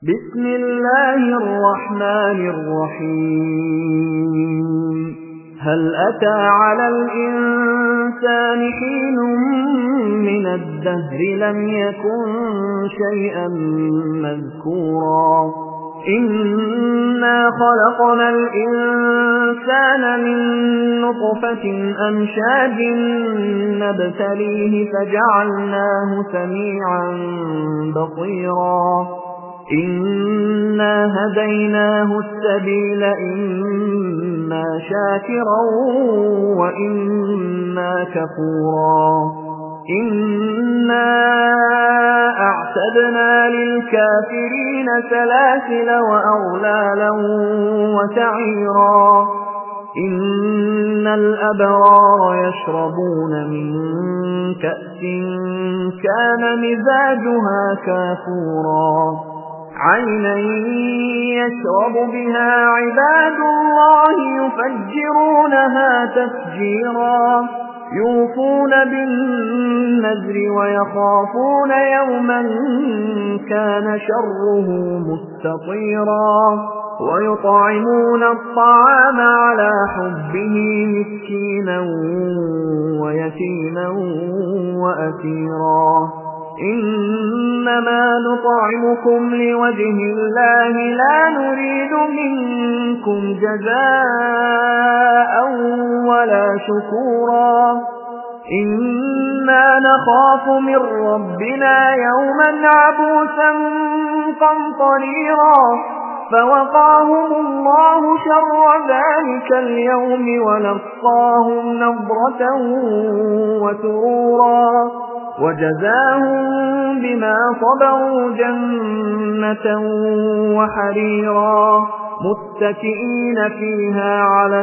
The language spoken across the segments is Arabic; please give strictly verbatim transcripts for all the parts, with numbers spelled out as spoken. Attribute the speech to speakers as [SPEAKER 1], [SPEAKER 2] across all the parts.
[SPEAKER 1] بسم الله الرحمن الرحيم هل أتى على الإنسان حين من الدهر لم يكن شيئا مذكورا إنا خلقنا الإنسان من نطفة أمشاج نبتليه فجعلناه سميعا بصيرا إنا هديناه السبيل إما شاكرا وإما كفورا إنا أعتدنا للكافرين سلاسل وأغلالا وسعيرا إن الأبرار يشربون من كأس كان مزاجها كافورا عينا يشرب بها عباد الله يفجرونها تفجيرا يوفون بالنذر ويخافون يوما كان شره مستطيرا ويطعمون الطعام على حبه مسكينا ويتيما وأسيرا إنما نطعمكم لوجه الله لا نريد منكم جزاء ولا شكورا إنا نخاف من ربنا يوما عبوسا قمطريرا فوقاهم الله شر ذلك اليوم ولقاهم نضرة وسرورا وجزاهم بما صبروا جنة وحريرا متكئين فيها على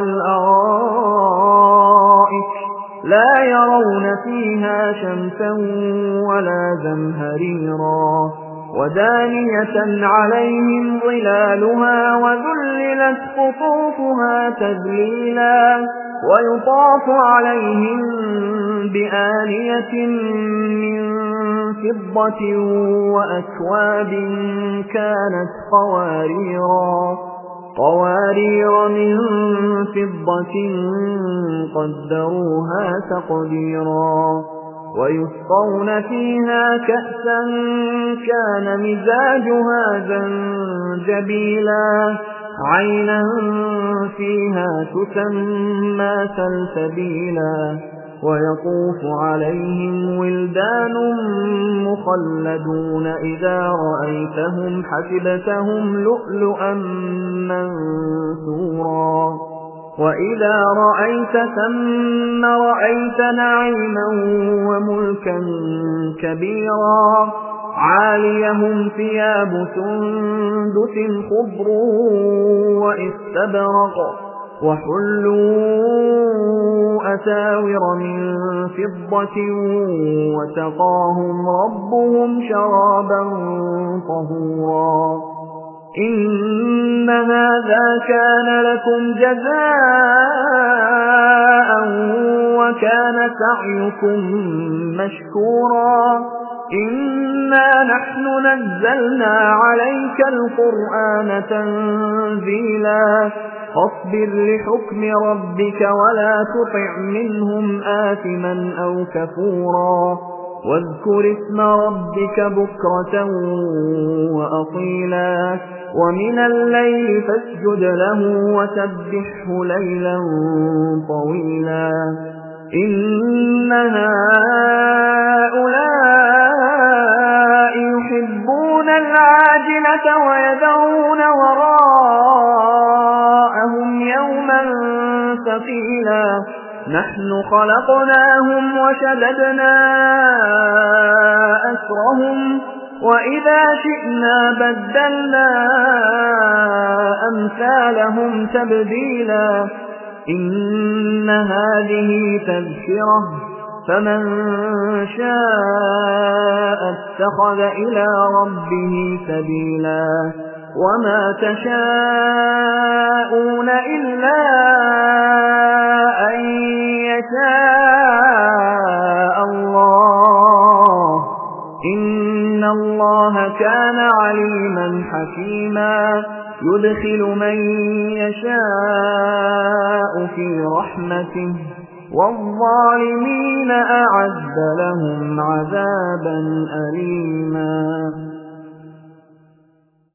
[SPEAKER 1] الأرائك لا يرون فيها شمسا ولا زمهريرا ودانية عليهم ظلالها وذللت قطوفها تذليلا ويطاف عليهم بآنية من فضة وأكواب كانت قواريرا قوارير من فضة قدروها تقديرا ويسقون فيها كأسا كان مزاجها زنجبيلا عينا فيها تسمى سلسبيلا ويطوف عليهم ولدان مخلدون إذا رأيتهم حسبتهم لؤلؤا منثورا وإذا رأيت ثم رأيت نعيما وملكا كبيرا عاليهم ثياب سندس خضر واستبرق وحلوا أساور من فضة وسقاهم ربهم شرابا طهورا إن هذا كان لكم جزاء وكان سعيكم مشكورا إنا نحن نزلنا عليك القرآن تنزيلا فاصبر لحكم ربك ولا تطع منهم آثما أو كفورا واذكر اسم ربك بكرة وأصيلا ومن الليل فاسجد له وسبحه ليلا طويلا إن هؤلاء يحبون العاجلة ويذرون وراءهم يوما ثقيلا نحن خلقناهم وشددنا أسرهم وإذا شئنا بدلنا أمثالهم تبديلا إن هذه تذكرة فمن شاء اتخذ إلى ربه سبيلا وما تشاءون إلا أن يشاء الله إن الله كان عليما حكيما يدخل من يشاء في رحمته والظالمين أعد لهم عذابا أليما